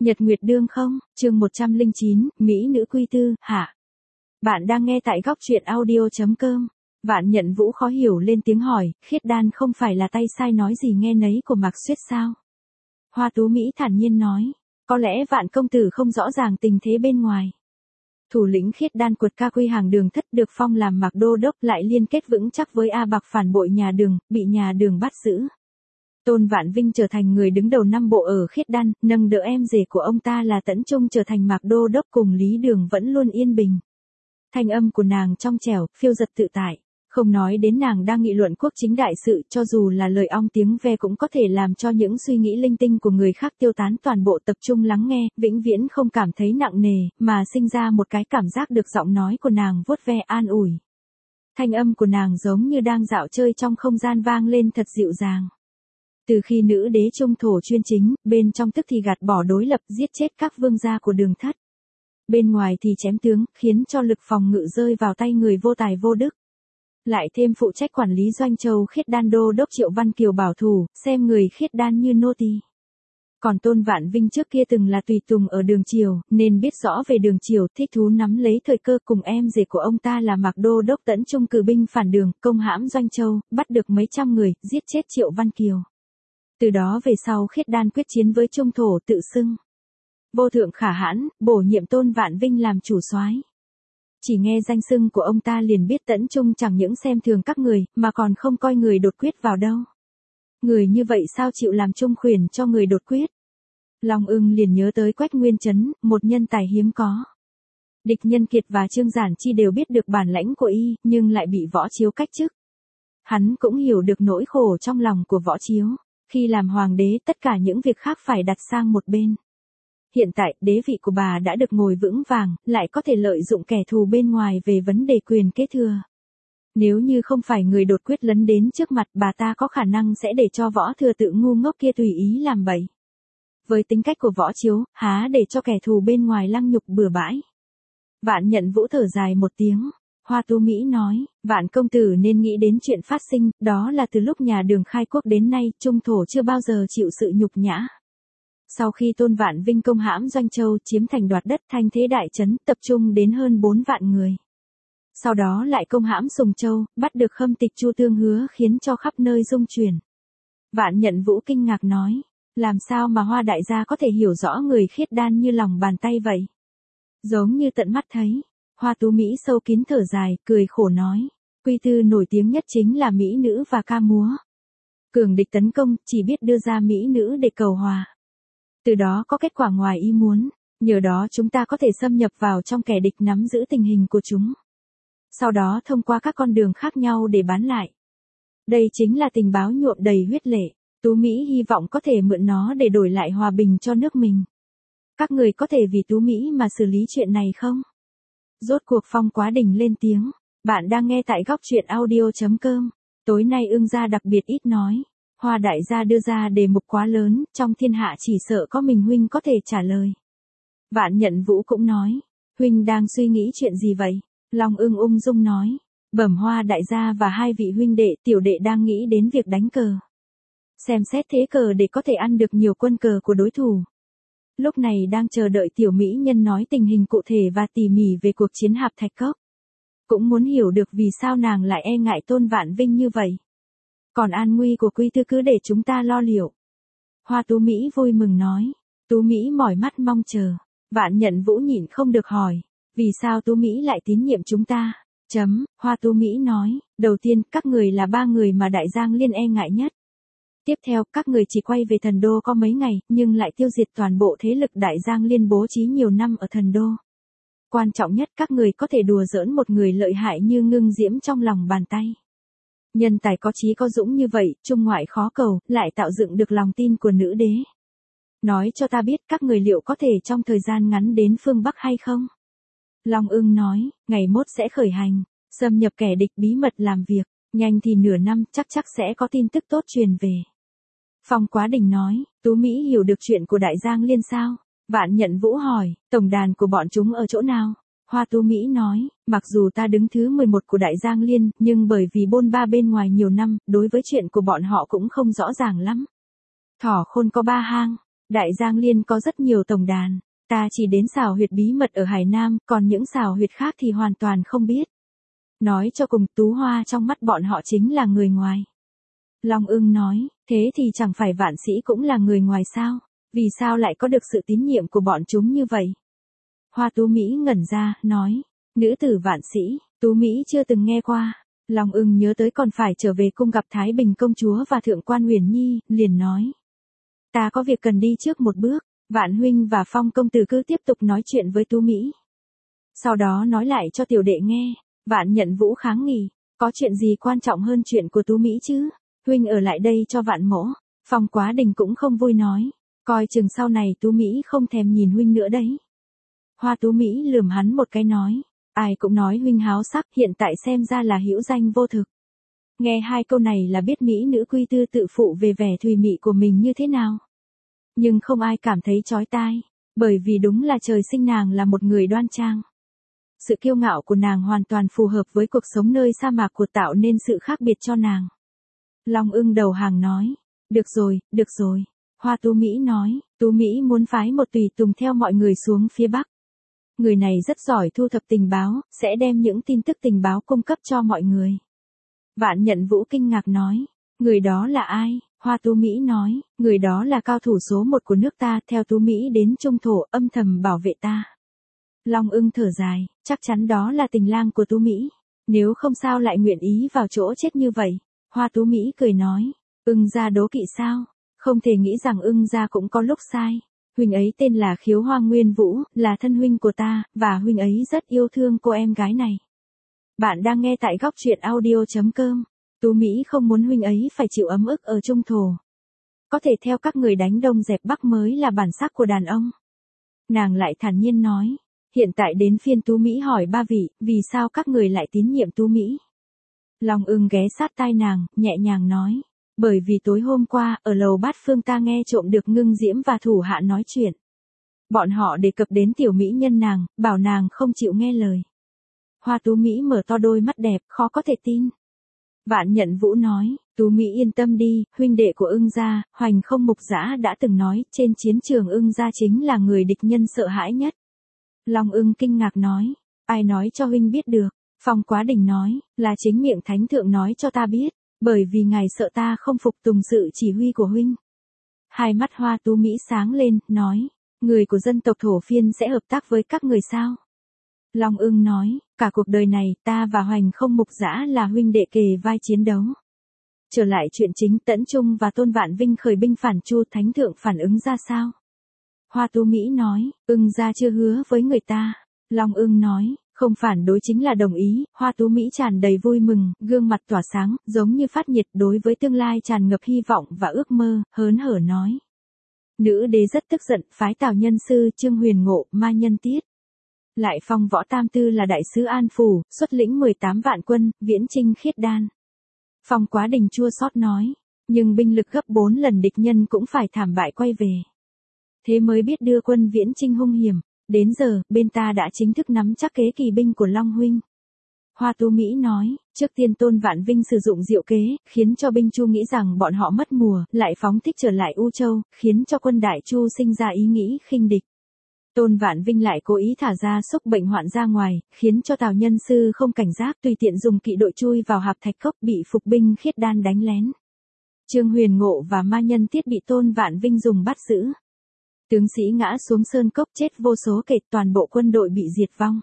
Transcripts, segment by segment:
Nhật Nguyệt Đương không, chương 109, Mỹ nữ quy tư, hả? Bạn đang nghe tại góc truyện audio.com. Vạn Nhận Vũ khó hiểu lên tiếng hỏi, Khiết Đan không phải là tay sai nói gì nghe nấy của Mạc Xuyết sao? Hoa Tú Mỹ thản nhiên nói, có lẽ Vạn công tử không rõ ràng tình thế bên ngoài. Thủ lĩnh Khiết Đan Quật Ca Quy hàng Đường Thất được phong làm Mạc Đô Đốc lại liên kết vững chắc với A Bạc phản bội nhà Đường, bị nhà Đường bắt giữ. Tôn Vạn Vinh trở thành người đứng đầu năm bộ ở Khiết Đan, nâng đỡ em rể của ông ta là Tẫn Trung trở thành Mạc Đô Đốc cùng Lý Đường vẫn luôn yên bình. Thanh âm của nàng trong trẻo, phiêu dật tự tại. Không nói đến nàng đang nghị luận quốc chính đại sự, cho dù là lời ong tiếng ve cũng có thể làm cho những suy nghĩ linh tinh của người khác tiêu tán, toàn bộ tập trung lắng nghe, vĩnh viễn không cảm thấy nặng nề, mà sinh ra một cái cảm giác được giọng nói của nàng vuốt ve an ủi. Thanh âm của nàng giống như đang dạo chơi trong không gian vang lên thật dịu dàng. Từ khi nữ đế trung thổ chuyên chính, bên trong tức thì gạt bỏ đối lập, giết chết các vương gia của Đường Thất. Bên ngoài thì chém tướng, khiến cho lực phòng ngự rơi vào tay người vô tài vô đức. Lại thêm phụ trách quản lý doanh châu Khiết Đan Đô Đốc Triệu Văn Kiều bảo thủ, xem người Khiết Đan như nô tỳ. Còn Tôn Vạn Vinh trước kia từng là tùy tùng ở Đường Triều, nên biết rõ về Đường Triều, thích thú nắm lấy thời cơ cùng em rể của ông ta là Mạc Đô Đốc Tẫn Trung cử binh phản Đường, công hãm doanh châu, bắt được mấy trăm người, giết chết Triệu Văn Kiều. Từ đó về sau Khiết Đan quyết chiến với Trung thổ tự xưng vô thượng khả hãn, bổ nhiệm Tôn Vạn Vinh làm chủ soái. Chỉ nghe danh xưng của ông ta liền biết Tẫn Trung chẳng những xem thường các người, mà còn không coi người đột quyết vào đâu. Người như vậy sao chịu làm trung khuyển cho người đột quyết? Long Ưng liền nhớ tới Quách Nguyên Chấn, một nhân tài hiếm có. Địch Nhân Kiệt và Trương Giản Chi đều biết được bản lãnh của y, nhưng lại bị Võ Chiếu cách chức. Hắn cũng hiểu được nỗi khổ trong lòng của Võ Chiếu. Khi làm hoàng đế, tất cả những việc khác phải đặt sang một bên. Hiện tại, đế vị của bà đã được ngồi vững vàng, lại có thể lợi dụng kẻ thù bên ngoài về vấn đề quyền kế thừa. Nếu như không phải người đột quyết lấn đến trước mặt, bà ta có khả năng sẽ để cho Võ thừa tự ngu ngốc kia tùy ý làm bậy. Với tính cách của Võ Chiếu, há để cho kẻ thù bên ngoài lăng nhục bừa bãi. Vạn Nhận Vũ thở dài một tiếng. Hoa Tú Mỹ nói, Vạn công tử nên nghĩ đến chuyện phát sinh, đó là từ lúc nhà Đường khai quốc đến nay, Trung thổ chưa bao giờ chịu sự nhục nhã. Sau khi Tôn Vạn Vinh công hãm Doanh Châu, chiếm thành đoạt đất, thanh thế đại trấn, tập trung đến hơn 4 vạn người. Sau đó lại công hãm Sùng Châu, bắt được Khâm Tịch Chu Tương Hứa, khiến cho khắp nơi rung chuyển. Vạn Nhận Vũ kinh ngạc nói, làm sao mà Hoa đại gia có thể hiểu rõ người Khiết Đan như lòng bàn tay vậy? Giống như tận mắt thấy. Hoa Tú Mỹ sâu kín thở dài, cười khổ nói, quy tư nổi tiếng nhất chính là mỹ nữ và ca múa. Cường địch tấn công, chỉ biết đưa ra mỹ nữ để cầu hòa. Từ đó có kết quả ngoài ý muốn, nhờ đó chúng ta có thể xâm nhập vào trong kẻ địch, nắm giữ tình hình của chúng. Sau đó thông qua các con đường khác nhau để bán lại. Đây chính là tình báo nhuộm đầy huyết lệ, Tú Mỹ hy vọng có thể mượn nó để đổi lại hòa bình cho nước mình. Các người có thể vì Tú Mỹ mà xử lý chuyện này không? Rốt cuộc Phong Quá Đình lên tiếng, bạn đang nghe tại góc truyện audio.com. Tối nay Ưng gia đặc biệt ít nói. Hoa đại gia đưa ra đề mục quá lớn, trong thiên hạ chỉ sợ có mình huynh có thể trả lời. Vạn Nhận Vũ cũng nói, huynh đang suy nghĩ chuyện gì vậy? Long Ưng ung dung nói, bẩm Hoa đại gia và hai vị huynh đệ, tiểu đệ đang nghĩ đến việc đánh cờ. Xem xét thế cờ để có thể ăn được nhiều quân cờ của đối thủ. Lúc này đang chờ đợi tiểu mỹ nhân nói tình hình cụ thể và tỉ mỉ về cuộc chiến Hạp Thạch Cốc. Cũng muốn hiểu được vì sao nàng lại e ngại Tôn Vạn Vinh như vậy. Còn an nguy của quy tư cứ để chúng ta lo liệu. Hoa Tú Mỹ vui mừng nói. Tú Mỹ mỏi mắt mong chờ. Vạn Nhận Vũ nhịn không được hỏi. Vì sao Tú Mỹ lại tín nhiệm chúng ta? Hoa Tú Mỹ nói. Đầu tiên, các người là 3 người mà Đại Giang Liên e ngại nhất. Tiếp theo, các người chỉ quay về Thần Đô có mấy ngày, nhưng lại tiêu diệt toàn bộ thế lực Đại Giang Liên bố trí nhiều năm ở Thần Đô. Quan trọng nhất, các người có thể đùa giỡn một người lợi hại như Ngưng Diễm trong lòng bàn tay. Nhân tài có chí có dũng như vậy, trung ngoại khó cầu, lại tạo dựng được lòng tin của nữ đế. Nói cho ta biết các người liệu có thể trong thời gian ngắn đến phương Bắc hay không? Long Ưng nói, ngày mốt sẽ khởi hành, xâm nhập kẻ địch bí mật làm việc, nhanh thì nửa năm chắc sẽ có tin tức tốt truyền về. Phong Quá Đình nói, Tú Mỹ hiểu được chuyện của Đại Giang Liên sao? Vạn Nhận Vũ hỏi, tổng đàn của bọn chúng ở chỗ nào? Hoa Tú Mỹ nói, mặc dù ta đứng thứ 11 của Đại Giang Liên, nhưng bởi vì bôn ba bên ngoài nhiều năm, đối với chuyện của bọn họ cũng không rõ ràng lắm. Thỏ khôn có 3 hang, Đại Giang Liên có rất nhiều tổng đàn, ta chỉ đến xào huyệt bí mật ở Hải Nam, còn những xào huyệt khác thì hoàn toàn không biết. Nói cho cùng, Tú Hoa trong mắt bọn họ chính là người ngoài. Long Ưng nói, thế thì chẳng phải Vạn Sĩ cũng là người ngoài sao? Vì sao lại có được sự tín nhiệm của bọn chúng như vậy? Hoa Tú Mỹ ngẩn ra, nói, nữ tử Vạn Sĩ, Tú Mỹ chưa từng nghe qua. Long Ưng nhớ tới còn phải trở về cung gặp Thái Bình công chúa và Thượng quan Huyền Nhi, liền nói. Ta có việc cần đi trước một bước, Vạn huynh và Phong công tử cứ tiếp tục nói chuyện với Tú Mỹ. Sau đó nói lại cho tiểu đệ nghe, Vạn Nhận Vũ kháng nghị, có chuyện gì quan trọng hơn chuyện của Tú Mỹ chứ? Huynh ở lại đây cho Vạn mỗ. Phong Quá Đình cũng không vui nói, coi chừng sau này Tú Mỹ không thèm nhìn huynh nữa đấy. Hoa Tú Mỹ lườm hắn một cái nói, ai cũng nói huynh háo sắc, hiện tại xem ra là hữu danh vô thực. Nghe hai câu này là biết mỹ nữ Quy Tư tự phụ về vẻ thùy mị của mình như thế nào. Nhưng không ai cảm thấy chói tai, bởi vì đúng là trời sinh nàng là một người đoan trang. Sự kiêu ngạo của nàng hoàn toàn phù hợp với cuộc sống nơi sa mạc của tạo nên sự khác biệt cho nàng. Long Ưng đầu hàng nói, được rồi. Hoa Tú Mỹ nói, Tú Mỹ muốn phái một tùy tùng theo mọi người xuống phía Bắc. Người này rất giỏi thu thập tình báo, sẽ đem những tin tức tình báo cung cấp cho mọi người. Vạn Nhận Vũ kinh ngạc nói, người đó là ai? Hoa Tú Mỹ nói, người đó là cao thủ số 1 của nước ta, theo Tú Mỹ đến Trung Thổ âm thầm bảo vệ ta. Long Ưng thở dài, chắc chắn đó là tình lang của Tú Mỹ. Nếu không sao lại nguyện ý vào chỗ chết như vậy. Hoa Tú Mỹ cười nói, Ưng gia đố kỵ sao? Không thể nghĩ rằng Ưng gia cũng có lúc sai. Huynh ấy tên là Khiếu Hoa Nguyên Vũ, là thân huynh của ta, và huynh ấy rất yêu thương cô em gái này. Bạn đang nghe tại góc truyện audio.com. Tú Mỹ không muốn huynh ấy phải chịu ấm ức ở Trung Thổ. Có thể theo các người đánh Đông dẹp Bắc mới là bản sắc của đàn ông. Nàng lại thản nhiên nói, hiện tại đến phiên Tú Mỹ hỏi ba vị, vì sao các người lại tín nhiệm Tú Mỹ? Long Ưng ghé sát tai nàng, nhẹ nhàng nói, bởi vì tối hôm qua, ở lầu Bát Phương ta nghe trộm được Ngưng Diễm và thủ hạ nói chuyện. Bọn họ đề cập đến tiểu mỹ nhân nàng, bảo nàng không chịu nghe lời. Hoa Tú Mỹ mở to đôi mắt đẹp, khó có thể tin. Vạn Nhận Vũ nói, Tú Mỹ yên tâm đi, huynh đệ của Ưng gia, Hoành Không Mục Dã đã từng nói, trên chiến trường Ưng gia chính là người địch nhân sợ hãi nhất. Long Ưng kinh ngạc nói, ai nói cho huynh biết được? Phong Quá Đình nói, là chính miệng thánh thượng nói cho ta biết, bởi vì ngài sợ ta không phục tùng sự chỉ huy của huynh. Hai mắt Hoa Tú Mỹ sáng lên, nói, người của dân tộc Thổ Phiên sẽ hợp tác với các người sao? Long Ưng nói, cả cuộc đời này, ta và Hoành Không Mục Dã là huynh đệ kề vai chiến đấu. Trở lại chuyện chính, Tẫn Trung và Tôn Vạn Vinh khởi binh phản Chu, thánh thượng phản ứng ra sao? Hoa Tú Mỹ nói, Ưng gia chưa hứa với người ta. Long Ưng nói, không phản đối chính là đồng ý. Hoa Tú Mỹ tràn đầy vui mừng, gương mặt tỏa sáng, giống như phát nhiệt, đối với tương lai tràn ngập hy vọng và ước mơ, hớn hở nói. Nữ đế rất tức giận, phái Tào Nhân Sư, Trương Huyền Ngộ, Ma Nhân Tiết. Lại phong Võ Tam Tư là đại sứ An Phủ, xuất lĩnh 18 vạn quân, viễn chinh Khiết Đan. Phong Quá Đình chua xót nói, nhưng binh lực gấp 4 lần địch nhân cũng phải thảm bại quay về. Thế mới biết đưa quân viễn chinh hung hiểm, đến giờ, bên ta đã chính thức nắm chắc kế kỳ binh của Long huynh. Hoa Tú Mỹ nói, trước tiên Tôn Vạn Vinh sử dụng diệu kế, khiến cho binh Chu nghĩ rằng bọn họ mất mùa, lại phóng thích trở lại U Châu, khiến cho quân Đại Chu sinh ra ý nghĩ khinh địch. Tôn Vạn Vinh lại cố ý thả ra xúc bệnh hoạn ra ngoài, khiến cho Tào Nhân Sư không cảnh giác, tùy tiện dùng kỵ đội chui vào Hạp Thạch Cốc, bị phục binh Khiết Đan đánh lén. Trương Huyền Ngộ và Ma Nhân Tiết bị Tôn Vạn Vinh dùng bắt giữ. Tướng sĩ ngã xuống sơn cốc, chết vô số kể, toàn bộ quân đội bị diệt vong.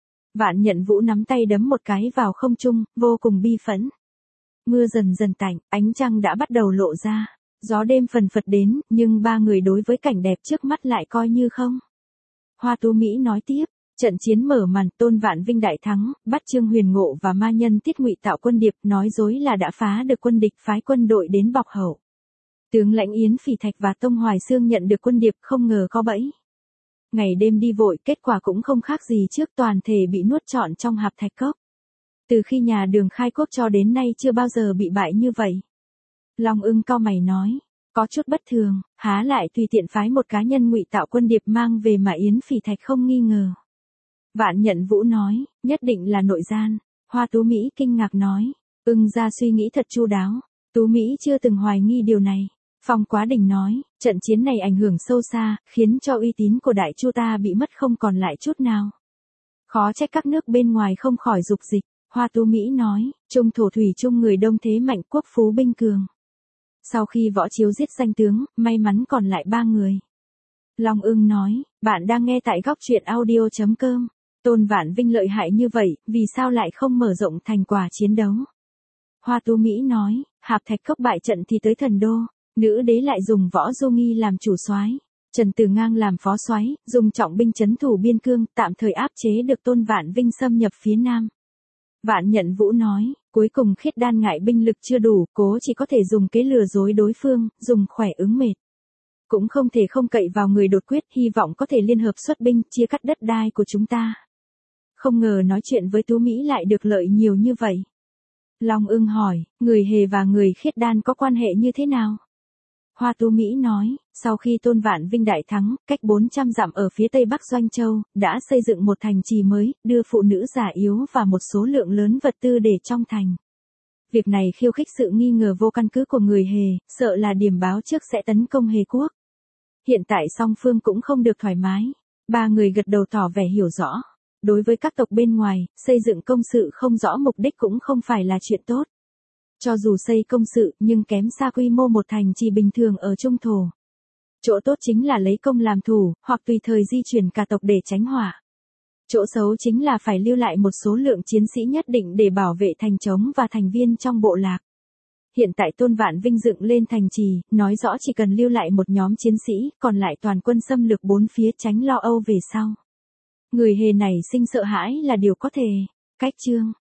Vạn Nhận Vũ nắm tay đấm một cái vào không trung, vô cùng bi phẫn. Mưa dần dần tạnh, ánh trăng đã bắt đầu lộ ra. Gió đêm phần phật đến, nhưng ba người đối với cảnh đẹp trước mắt lại coi như không. Hoa Tú Mỹ nói tiếp, trận chiến mở màn, Tôn Vạn Vinh đại thắng, bắt Trương Huyền Ngộ và Ma Nhân Tiết ngụy tạo quân điệp, nói dối là đã phá được quân địch, phái quân đội đến bọc hậu. Tướng lãnh Yến Phỉ Thạch và Tông Hoài Xương nhận được quân điệp, không ngờ có bẫy. Ngày đêm đi vội, kết quả cũng không khác gì trước, toàn thể bị nuốt trọn trong Hạp Thạch Cốc. Từ khi nhà Đường khai quốc cho đến nay chưa bao giờ bị bại như vậy. Long Ưng cau mày nói, có chút bất thường, há lại tùy tiện phái một cá nhân ngụy tạo quân điệp mang về mà Yến Phỉ Thạch không nghi ngờ. Vạn Nhận Vũ nói, nhất định là nội gian. Hoa Tú Mỹ kinh ngạc nói, Ưng gia suy nghĩ thật chu đáo. Tú Mỹ chưa từng hoài nghi điều này. Phong Quá Đình nói, trận chiến này ảnh hưởng sâu xa, khiến cho uy tín của Đại Chu ta bị mất không còn lại chút nào. Khó trách các nước bên ngoài không khỏi dục dịch. Hoa Tú Mỹ nói, Trung thổ thủy chung người đông thế mạnh, quốc phú binh cường. Sau khi Võ Chiếu giết danh tướng, may mắn còn lại 3 người. Long Ưng nói, bạn đang nghe tại góc truyện audio.com. Tôn Vạn Vinh lợi hại như vậy, vì sao lại không mở rộng thành quả chiến đấu? Hoa Tú Mỹ nói, Hạp Thạch Cốc bại trận thì tới Thần Đô, nữ đế lại dùng Võ Du Nghi làm chủ soái, Trần Tử Ngang làm phó soái, dùng trọng binh trấn thủ biên cương, tạm thời áp chế được Tôn Vạn Vinh xâm nhập phía nam. Vạn Nhận Vũ nói, cuối cùng Khiết Đan ngại binh lực chưa đủ, cố chỉ có thể dùng kế lừa dối đối phương, dùng khỏe ứng mệt. Cũng không thể không cậy vào người đột quyết, hy vọng có thể liên hợp xuất binh, chia cắt đất đai của chúng ta. Không ngờ nói chuyện với Tú Mỹ lại được lợi nhiều như vậy. Long Ưng hỏi, người Hề và người Khiết Đan có quan hệ như thế nào? Hoa Tú Mỹ nói, sau khi Tôn Vạn Vinh đại thắng, cách 400 dặm ở phía tây bắc Doanh Châu, đã xây dựng một thành trì mới, đưa phụ nữ già yếu và một số lượng lớn vật tư để trong thành. Việc này khiêu khích sự nghi ngờ vô căn cứ của người Hề, sợ là điểm báo trước sẽ tấn công Hề quốc. Hiện tại song phương cũng không được thoải mái. 3 người gật đầu tỏ vẻ hiểu rõ. Đối với các tộc bên ngoài, xây dựng công sự không rõ mục đích cũng không phải là chuyện tốt. Cho dù xây công sự nhưng kém xa quy mô một thành trì bình thường ở Trung thổ. Chỗ tốt chính là lấy công làm thủ, hoặc tùy thời di chuyển cả tộc để tránh họa. Chỗ xấu chính là phải lưu lại một số lượng chiến sĩ nhất định để bảo vệ thành trống và thành viên trong bộ lạc. Hiện tại Tôn Vạn Vinh dựng lên thành trì, nói rõ chỉ cần lưu lại một nhóm chiến sĩ, còn lại toàn quân xâm lược bốn phía tránh lo âu về sau. Người Hề này sinh sợ hãi là điều có thể. Cách chương